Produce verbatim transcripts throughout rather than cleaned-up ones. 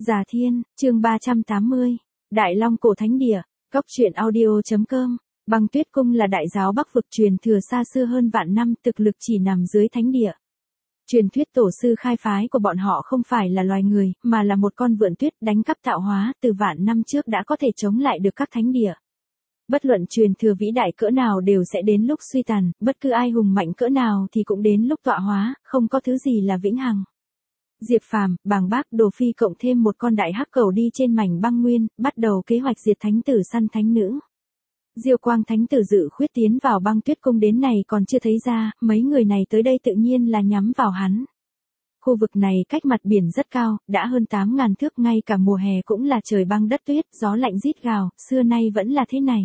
Già Thiên, chương ba trăm tám mươi. Đại Long Cổ Thánh Địa, Cốc truyện audio.com. Băng Tuyết Cung là đại giáo Bắc vực truyền thừa xa xưa hơn vạn năm, thực lực chỉ nằm dưới thánh địa. Truyền thuyết tổ sư khai phái của bọn họ không phải là loài người, mà là một con vượn tuyết đánh cắp tạo hóa, từ vạn năm trước đã có thể chống lại được các thánh địa. Bất luận truyền thừa vĩ đại cỡ nào đều sẽ đến lúc suy tàn, bất cứ ai hùng mạnh cỡ nào thì cũng đến lúc tọa hóa, không có thứ gì là vĩnh hằng. Diệp Phàm, Bàng Bác, Đồ Phi cộng thêm một con đại hắc cẩu đi trên mảnh băng nguyên, bắt đầu kế hoạch diệt thánh tử săn thánh nữ. Diêu Quang thánh tử Dự Khuyết tiến vào Băng Tuyết Cung đến này còn chưa thấy ra, mấy người này tới đây tự nhiên là nhắm vào hắn. Khu vực này cách mặt biển rất cao, đã hơn tám ngàn thước, ngay cả mùa hè cũng là trời băng đất tuyết, gió lạnh rít gào, xưa nay vẫn là thế này.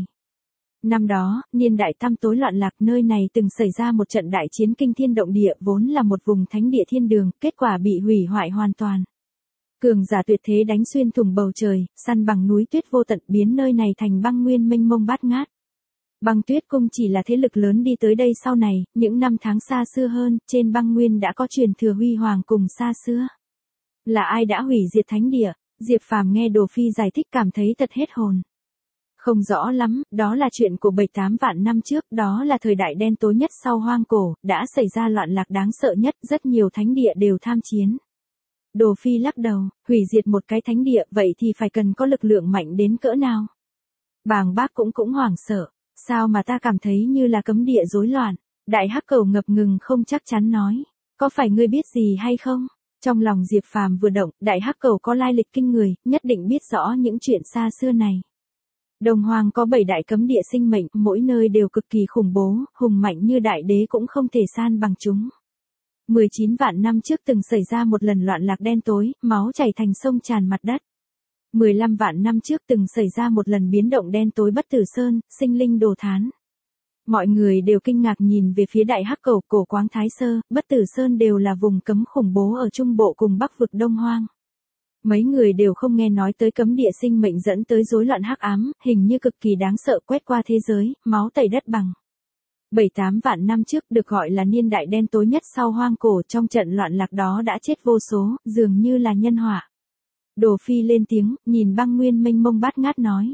Năm đó, niên đại tăm tối loạn lạc, nơi này từng xảy ra một trận đại chiến kinh thiên động địa, vốn là một vùng thánh địa thiên đường, kết quả bị hủy hoại hoàn toàn. Cường giả tuyệt thế đánh xuyên thủng bầu trời, săn bằng núi tuyết vô tận, biến nơi này thành băng nguyên mênh mông bát ngát. Băng Tuyết Cung chỉ là thế lực lớn đi tới đây sau này, những năm tháng xa xưa hơn, trên băng nguyên đã có truyền thừa huy hoàng cùng xa xưa. Là ai đã hủy diệt thánh địa? Diệp Phàm nghe Đồ Phi giải thích cảm thấy thật hết hồn. Không rõ lắm, đó là chuyện của bảy tám vạn năm trước, đó là thời đại đen tối nhất sau hoang cổ, đã xảy ra loạn lạc đáng sợ nhất, rất nhiều thánh địa đều tham chiến. Đồ Phi lắc đầu, hủy diệt một cái thánh địa, vậy thì phải cần có lực lượng mạnh đến cỡ nào? Bàng Bác cũng cũng hoảng sợ, sao mà ta cảm thấy như là cấm địa rối loạn? Đại hắc cẩu ngập ngừng không chắc chắn nói, có phải ngươi biết gì hay không? Trong lòng Diệp Phàm vừa động, đại hắc cẩu có lai lịch kinh người, nhất định biết rõ những chuyện xa xưa này. Đồng Hoàng có bảy đại cấm địa sinh mệnh, mỗi nơi đều cực kỳ khủng bố, hùng mạnh như đại đế cũng không thể san bằng chúng. mười chín vạn năm trước từng xảy ra một lần loạn lạc đen tối, máu chảy thành sông tràn mặt đất. mười lăm vạn năm trước từng xảy ra một lần biến động đen tối Bất Tử Sơn, sinh linh đồ thán. Mọi người đều kinh ngạc nhìn về phía đại hắc cẩu, Cổ Quáng Thái Sơ, Bất Tử Sơn đều là vùng cấm khủng bố ở Trung Bộ cùng Bắc vực Đông Hoang. Mấy người đều không nghe nói tới cấm địa sinh mệnh dẫn tới rối loạn hắc ám, hình như cực kỳ đáng sợ quét qua thế giới, máu tẩy đất bằng. Bảy tám vạn năm trước được gọi là niên đại đen tối nhất sau hoang cổ, trong trận loạn lạc đó đã chết vô số, dường như là nhân họa. Đồ Phi lên tiếng, nhìn băng nguyên mênh mông bát ngát nói.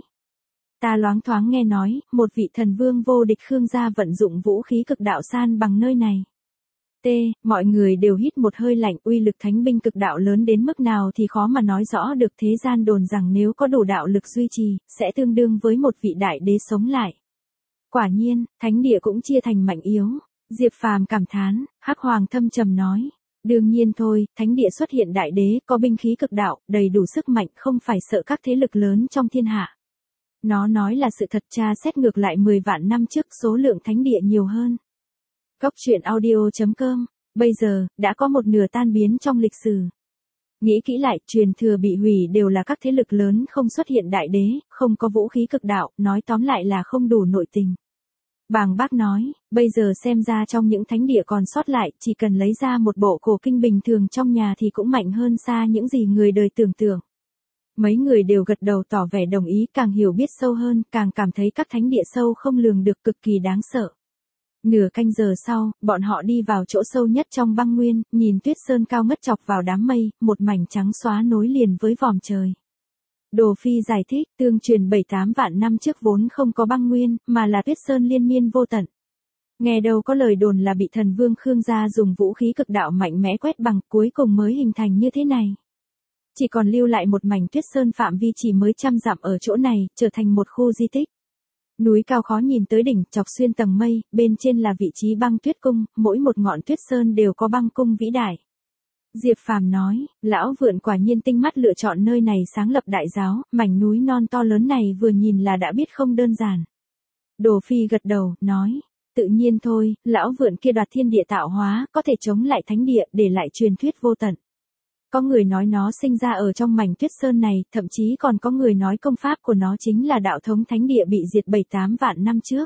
Ta loáng thoáng nghe nói, một vị thần vương vô địch Khương gia vận dụng vũ khí cực đạo san bằng nơi này. T, mọi người đều hít một hơi lạnh, uy lực thánh binh cực đạo lớn đến mức nào thì khó mà nói rõ được, thế gian đồn rằng nếu có đủ đạo lực duy trì, sẽ tương đương với một vị đại đế sống lại. Quả nhiên, thánh địa cũng chia thành mạnh yếu. Diệp Phàm cảm thán, Hắc Hoàng thâm trầm nói. Đương nhiên thôi, thánh địa xuất hiện đại đế, có binh khí cực đạo, đầy đủ sức mạnh, không phải sợ các thế lực lớn trong thiên hạ. Nó nói là sự thật, tra xét ngược lại mười vạn năm trước số lượng thánh địa nhiều hơn. Cốc truyện audio.com, bây giờ, đã có một nửa tan biến trong lịch sử. Nghĩ kỹ lại, truyền thừa bị hủy đều là các thế lực lớn, không xuất hiện đại đế, không có vũ khí cực đạo, nói tóm lại là không đủ nội tình. Bàng Bác nói, bây giờ xem ra trong những thánh địa còn sót lại, chỉ cần lấy ra một bộ cổ kinh bình thường trong nhà thì cũng mạnh hơn xa những gì người đời tưởng tượng. Mấy người đều gật đầu tỏ vẻ đồng ý, càng hiểu biết sâu hơn, càng cảm thấy các thánh địa sâu không lường được, cực kỳ đáng sợ. Nửa canh giờ sau, bọn họ đi vào chỗ sâu nhất trong băng nguyên, nhìn tuyết sơn cao ngất chọc vào đám mây, một mảnh trắng xóa nối liền với vòm trời. Đồ Phi giải thích, tương truyền bảy tám vạn năm trước vốn không có băng nguyên, mà là tuyết sơn liên miên vô tận. Nghe đâu có lời đồn là bị thần vương Khương gia dùng vũ khí cực đạo mạnh mẽ quét bằng, cuối cùng mới hình thành như thế này. Chỉ còn lưu lại một mảnh tuyết sơn phạm vi chỉ mới trăm dặm ở chỗ này, trở thành một khu di tích. Núi cao khó nhìn tới đỉnh, chọc xuyên tầng mây, bên trên là vị trí Băng Tuyết Cung, mỗi một ngọn tuyết sơn đều có băng cung vĩ đại. Diệp Phàm nói, lão vượn quả nhiên tinh mắt lựa chọn nơi này sáng lập đại giáo, mảnh núi non to lớn này vừa nhìn là đã biết không đơn giản. Đồ Phi gật đầu, nói, tự nhiên thôi, lão vượn kia đoạt thiên địa tạo hóa, có thể chống lại thánh địa, để lại truyền thuyết vô tận. Có người nói nó sinh ra ở trong mảnh tuyết sơn này, thậm chí còn có người nói công pháp của nó chính là đạo thống thánh địa bị diệt bảy tám vạn năm trước.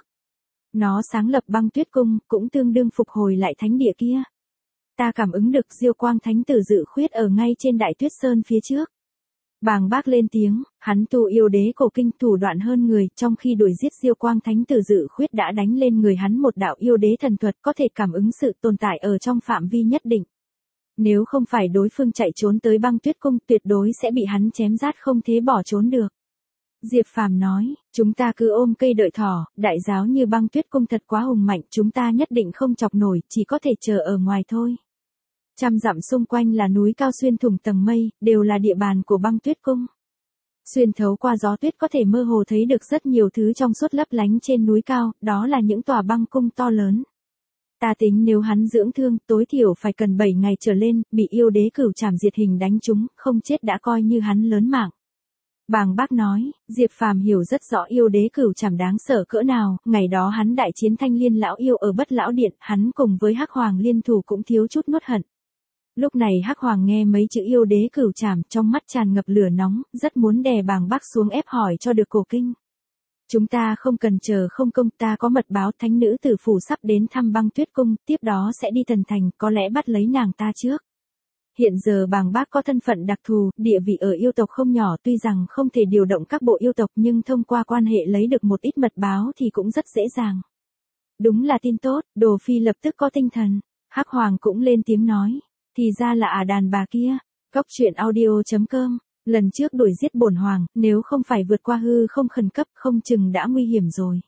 Nó sáng lập Băng Tuyết Cung, cũng tương đương phục hồi lại thánh địa kia. Ta cảm ứng được Diêu Quang thánh tử Dự Khuyết ở ngay trên đại tuyết sơn phía trước. Bàng Bác lên tiếng, hắn tu yêu đế cổ kinh thủ đoạn hơn người, trong khi đuổi giết Diêu Quang thánh tử Dự Khuyết đã đánh lên người hắn một đạo yêu đế thần thuật, có thể cảm ứng sự tồn tại ở trong phạm vi nhất định. Nếu không phải đối phương chạy trốn tới Băng Tuyết Cung, tuyệt đối sẽ bị hắn chém rát không thế bỏ trốn được. Diệp Phàm nói, chúng ta cứ ôm cây đợi thỏ, đại giáo như Băng Tuyết Cung thật quá hùng mạnh, chúng ta nhất định không chọc nổi, chỉ có thể chờ ở ngoài thôi. Trăm dặm xung quanh là núi cao xuyên thủng tầng mây, đều là địa bàn của Băng Tuyết Cung. Xuyên thấu qua gió tuyết có thể mơ hồ thấy được rất nhiều thứ trong suốt lấp lánh trên núi cao, đó là những tòa băng cung to lớn. Ta tính nếu hắn dưỡng thương, tối thiểu phải cần bảy ngày trở lên, bị yêu đế cửu trảm diệt hình đánh trúng, không chết đã coi như hắn lớn mạng. Bàng Bác nói, Diệp Phàm hiểu rất rõ yêu đế cửu trảm đáng sợ cỡ nào, ngày đó hắn đại chiến Thanh Liên lão yêu ở Bất Lão Điện, hắn cùng với Hắc Hoàng liên thủ cũng thiếu chút nuốt hận. Lúc này Hắc Hoàng nghe mấy chữ yêu đế cửu trảm, trong mắt tràn ngập lửa nóng, rất muốn đè Bàng Bác xuống ép hỏi cho được cổ kinh. Chúng ta không cần chờ không công, ta có mật báo, thánh nữ tử phủ sắp đến thăm Băng Tuyết Cung, tiếp đó sẽ đi Thần Thành, có lẽ bắt lấy nàng ta trước. Hiện giờ Bàng Bác có thân phận đặc thù, địa vị ở yêu tộc không nhỏ, tuy rằng không thể điều động các bộ yêu tộc nhưng thông qua quan hệ lấy được một ít mật báo thì cũng rất dễ dàng. Đúng là tin tốt, Đồ Phi lập tức có tinh thần. Hắc Hoàng cũng lên tiếng nói, thì ra là à đàn bà kia. Cốc truyện audio chấm com, lần trước đuổi giết bổn hoàng, nếu không phải vượt qua hư không khẩn cấp không chừng đã nguy hiểm rồi.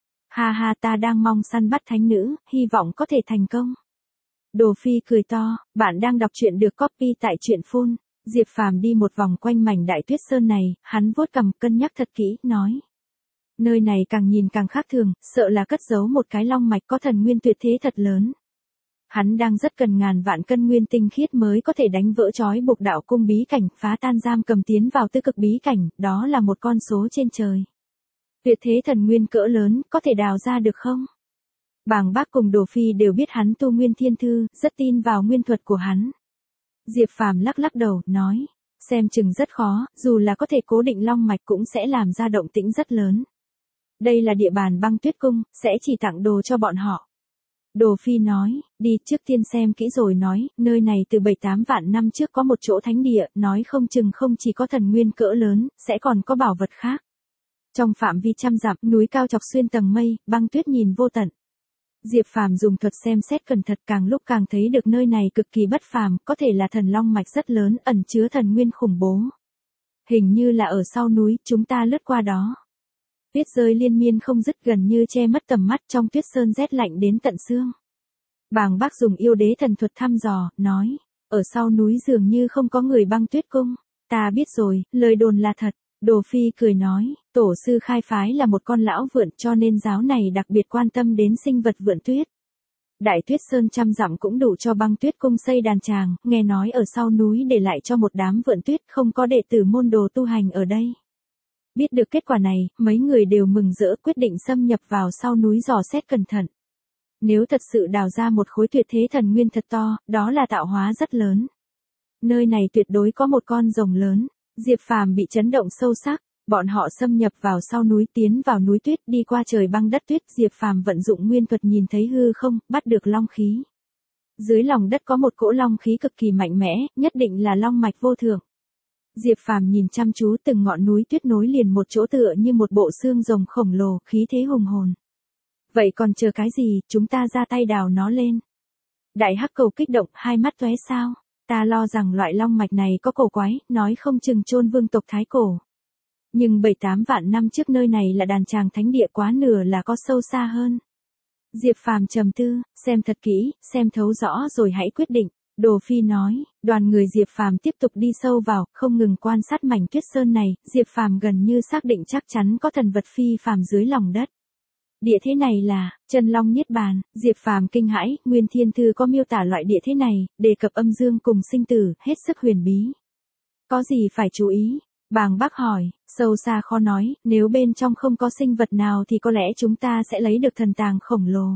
Ha ha, ta đang mong săn bắt thánh nữ, hy vọng có thể thành công. Đồ Phi cười to, bạn đang đọc truyện được copy tại truyện phun. Diệp Phàm đi một vòng quanh mảnh Đại Tuyết Sơn này, hắn vuốt cằm cân nhắc thật kỹ, nói. Nơi này càng nhìn càng khác thường, sợ là cất giấu một cái long mạch có thần nguyên tuyệt thế thật lớn. Hắn đang rất cần ngàn vạn cân nguyên tinh khiết mới có thể đánh vỡ trói buộc đạo cung bí cảnh, phá tan giam cầm tiến vào tư cực bí cảnh, đó là một con số trên trời. Tuyệt thế thần nguyên cỡ lớn, có thể đào ra được không? Bàng Bác cùng Đồ Phi đều biết hắn tu nguyên thiên thư, rất tin vào nguyên thuật của hắn. Diệp Phàm lắc lắc đầu, nói, xem chừng rất khó, dù là có thể cố định long mạch cũng sẽ làm ra động tĩnh rất lớn. Đây là địa bàn Băng Tuyết Cung, sẽ chỉ tặng đồ cho bọn họ. Đồ Phi nói, đi trước tiên xem kỹ rồi nói, nơi này từ bảy tám vạn năm trước có một chỗ thánh địa, nói không chừng không chỉ có thần nguyên cỡ lớn, sẽ còn có bảo vật khác. Trong phạm vi trăm dặm, núi cao chọc xuyên tầng mây, băng tuyết nhìn vô tận. Diệp Phàm dùng thuật xem xét cẩn thận, càng lúc càng thấy được nơi này cực kỳ bất phàm, có thể là thần long mạch rất lớn, ẩn chứa thần nguyên khủng bố. Hình như là ở sau núi, chúng ta lướt qua đó. Tuyết rơi liên miên không dứt, gần như che mất tầm mắt, trong tuyết sơn rét lạnh đến tận xương. Bàng Bác dùng yêu đế thần thuật thăm dò, nói, ở sau núi dường như không có người Băng Tuyết Cung. Ta biết rồi, lời đồn là thật. Đồ Phi cười nói, tổ sư khai phái là một con lão vượn, cho nên giáo này đặc biệt quan tâm đến sinh vật vượn tuyết. Đại Tuyết Sơn trăm dặm cũng đủ cho Băng Tuyết Cung xây đàn tràng, nghe nói ở sau núi để lại cho một đám vượn tuyết, không có đệ tử môn đồ tu hành ở đây. Biết được kết quả này, mấy người đều mừng rỡ, quyết định xâm nhập vào sau núi dò xét cẩn thận. Nếu thật sự đào ra một khối tuyệt thế thần nguyên thật to, đó là tạo hóa rất lớn. Nơi này tuyệt đối có một con rồng lớn. Diệp Phàm bị chấn động sâu sắc, bọn họ xâm nhập vào sau núi, tiến vào núi tuyết, đi qua trời băng đất tuyết, Diệp Phàm vận dụng nguyên thuật nhìn thấy hư không, bắt được long khí. Dưới lòng đất có một cỗ long khí cực kỳ mạnh mẽ, nhất định là long mạch vô thượng. Diệp Phàm nhìn chăm chú từng ngọn núi tuyết nối liền một chỗ tựa như một bộ xương rồng khổng lồ, khí thế hùng hồn. Vậy còn chờ cái gì, chúng ta ra tay đào nó lên. Đại Hắc Cầu kích động, hai mắt tóe sao. Ta lo rằng loại long mạch này có cổ quái, nói không chừng chôn vương tộc Thái Cổ. Nhưng bảy tám vạn năm trước nơi này là đàn tràng thánh địa, quá nửa là có sâu xa hơn. Diệp Phàm trầm tư, xem thật kỹ, xem thấu rõ rồi hãy quyết định. Đồ Phi nói, đoàn người Diệp Phàm tiếp tục đi sâu vào, không ngừng quan sát mảnh tuyết sơn này, Diệp Phàm gần như xác định chắc chắn có thần vật phi phàm dưới lòng đất. Địa thế này là Chân Long Niết Bàn. Diệp Phàm kinh hãi, Nguyên Thiên Thư có miêu tả loại địa thế này, đề cập âm dương cùng sinh tử, hết sức huyền bí. Có gì phải chú ý? Bàng Bác hỏi, sâu xa khó nói, nếu bên trong không có sinh vật nào thì có lẽ chúng ta sẽ lấy được thần tàng khổng lồ.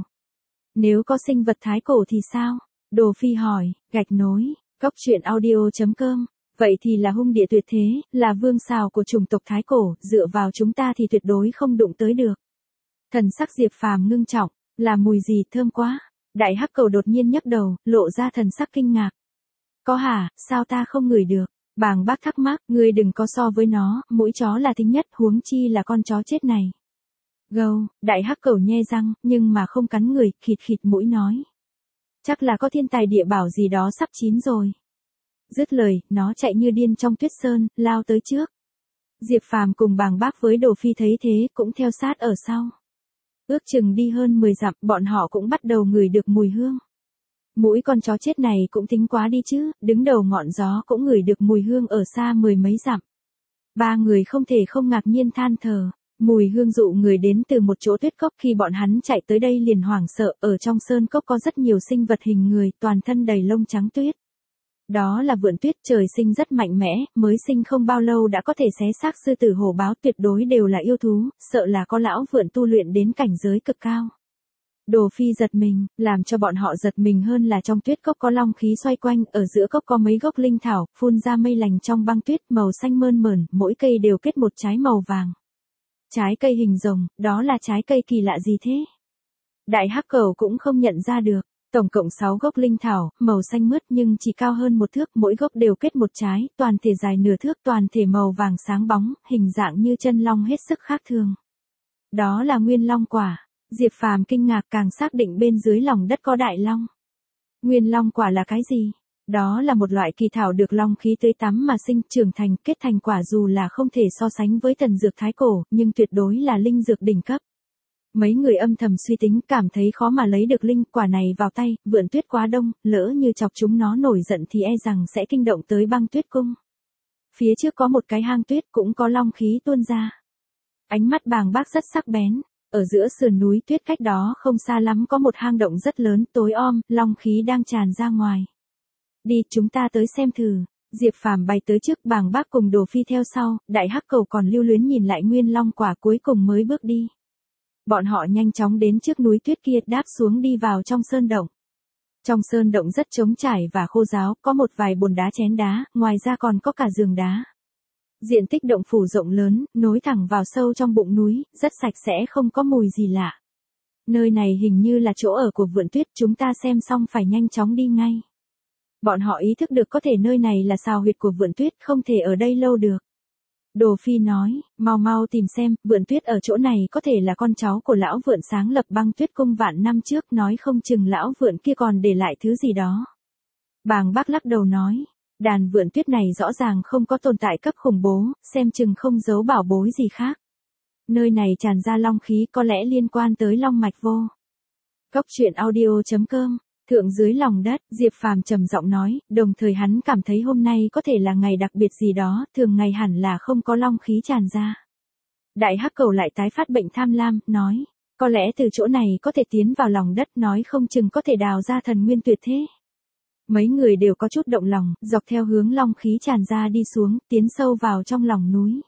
Nếu có sinh vật thái cổ thì sao? Đồ Phi hỏi, gạch nối, cốc truyện audio chấm com. Vậy thì là hung địa tuyệt thế, là vương xào của chủng tộc thái cổ, dựa vào chúng ta thì tuyệt đối không đụng tới được. Thần sắc Diệp Phàm ngưng trọng, là mùi gì thơm quá. Đại Hắc Cầu đột nhiên nhấc đầu, lộ ra thần sắc kinh ngạc. Có hả, sao ta không ngửi được? Bàng Bác thắc mắc, ngươi đừng có so với nó, mũi chó là thính nhất, huống chi là con chó chết này. Gâu, Đại Hắc Cầu nhe răng, nhưng mà không cắn người, khịt khịt mũi nói. Chắc là có thiên tài địa bảo gì đó sắp chín rồi. Dứt lời, nó chạy như điên trong tuyết sơn, lao tới trước. Diệp Phàm cùng Bàng Bác với Đồ Phi thấy thế, cũng theo sát ở sau. Ước chừng đi hơn mười dặm, bọn họ cũng bắt đầu ngửi được mùi hương. Mũi con chó chết này cũng tính quá đi chứ, đứng đầu ngọn gió cũng ngửi được mùi hương ở xa mười mấy dặm. Ba người không thể không ngạc nhiên than thở. Mùi hương dụ người đến từ một chỗ tuyết cốc, khi bọn hắn chạy tới đây liền hoảng sợ, ở trong sơn cốc có rất nhiều sinh vật hình người, toàn thân đầy lông trắng tuyết. Đó là vượn tuyết, trời sinh rất mạnh mẽ, mới sinh không bao lâu đã có thể xé xác sư tử hổ báo, tuyệt đối đều là yêu thú, sợ là có lão vượn tu luyện đến cảnh giới cực cao. Đồ Phi giật mình, làm cho bọn họ giật mình hơn là trong tuyết cốc có long khí xoay quanh, ở giữa cốc có mấy gốc linh thảo, phun ra mây lành trong băng tuyết, màu xanh mơn mởn, mỗi cây đều kết một trái màu vàng. Trái cây hình rồng, đó là trái cây kỳ lạ gì thế? Đại hắc cẩu cũng không nhận ra được. Tổng cộng sáu gốc linh thảo, màu xanh mướt nhưng chỉ cao hơn một thước, mỗi gốc đều kết một trái, toàn thể dài nửa thước, toàn thể màu vàng sáng bóng, hình dạng như chân long hết sức khác thường. Đó là nguyên long quả. Diệp Phàm kinh ngạc, càng xác định bên dưới lòng đất có đại long. Nguyên long quả là cái gì? Đó là một loại kỳ thảo được long khí tưới tắm mà sinh, trưởng thành, kết thành quả, dù là không thể so sánh với thần dược thái cổ, nhưng tuyệt đối là linh dược đỉnh cấp. Mấy người âm thầm suy tính, cảm thấy khó mà lấy được linh quả này vào tay, vượn tuyết quá đông, lỡ như chọc chúng nó nổi giận thì e rằng sẽ kinh động tới băng tuyết cung. Phía trước có một cái hang tuyết, cũng có long khí tuôn ra. Ánh mắt Bàng Bác rất sắc bén. Ở giữa sườn núi tuyết cách đó không xa lắm có một hang động rất lớn, tối om, long khí đang tràn ra ngoài. Đi, chúng ta tới xem thử. Diệp Phàm bay tới trước, Bàng Bác cùng Đồ Phi theo sau, đại hắc cẩu còn lưu luyến nhìn lại nguyên long quả, cuối cùng mới bước đi. Bọn họ nhanh chóng đến trước núi tuyết kia, đáp xuống đi vào trong sơn động. Trong sơn động rất trống trải và khô ráo, có một vài bồn đá chén đá, ngoài ra còn có cả giường đá. Diện tích động phủ rộng lớn, nối thẳng vào sâu trong bụng núi, rất sạch sẽ, không có mùi gì lạ. Nơi này hình như là chỗ ở của vượn tuyết, chúng ta xem xong phải nhanh chóng đi ngay. Bọn họ ý thức được có thể nơi này là sào huyệt của vượn tuyết, không thể ở đây lâu được. Đồ Phi nói, mau mau tìm xem, vượn tuyết ở chỗ này có thể là con cháu của lão vượn sáng lập băng tuyết cung vạn năm trước, nói không chừng lão vượn kia còn để lại thứ gì đó. Bàng Bác lắc đầu nói, đàn vượn tuyết này rõ ràng không có tồn tại cấp khủng bố, xem chừng không giấu bảo bối gì khác. Nơi này tràn ra long khí, có lẽ liên quan tới long mạch vô. Cốc truyện audio chấm com. Thượng dưới lòng đất, Diệp Phàm trầm giọng nói, đồng thời hắn cảm thấy hôm nay có thể là ngày đặc biệt gì đó, thường ngày hẳn là không có long khí tràn ra. Đại hắc cẩu lại tái phát bệnh tham lam, nói, có lẽ từ chỗ này có thể tiến vào lòng đất, nói không chừng có thể đào ra thần nguyên tuyệt thế. Mấy người đều có chút động lòng, dọc theo hướng long khí tràn ra đi xuống, tiến sâu vào trong lòng núi.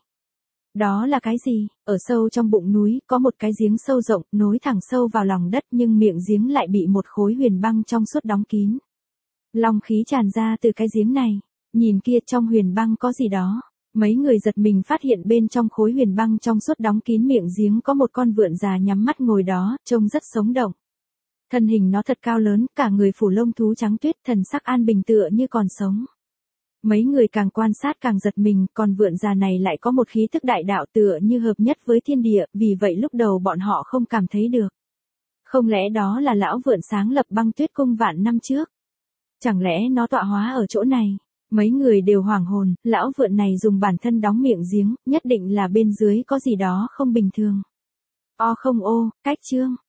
Đó là cái gì? Ở sâu trong bụng núi, có một cái giếng sâu rộng, nối thẳng sâu vào lòng đất, nhưng miệng giếng lại bị một khối huyền băng trong suốt đóng kín. Long khí tràn ra từ cái giếng này. Nhìn kia, trong huyền băng có gì đó. Mấy người giật mình phát hiện bên trong khối huyền băng trong suốt đóng kín miệng giếng có một con vượn già nhắm mắt ngồi đó, trông rất sống động. Thân hình nó thật cao lớn, cả người phủ lông thú trắng tuyết, thần sắc an bình tựa như còn sống. Mấy người càng quan sát càng giật mình, còn vượn già này lại có một khí tức đại đạo tựa như hợp nhất với thiên địa, vì vậy lúc đầu bọn họ không cảm thấy được. Không lẽ đó là lão vượn sáng lập băng tuyết cung vạn năm trước? Chẳng lẽ nó tọa hóa ở chỗ này? Mấy người đều hoảng hồn, lão vượn này dùng bản thân đóng miệng giếng, nhất định là bên dưới có gì đó không bình thường. O không ô, cách chương.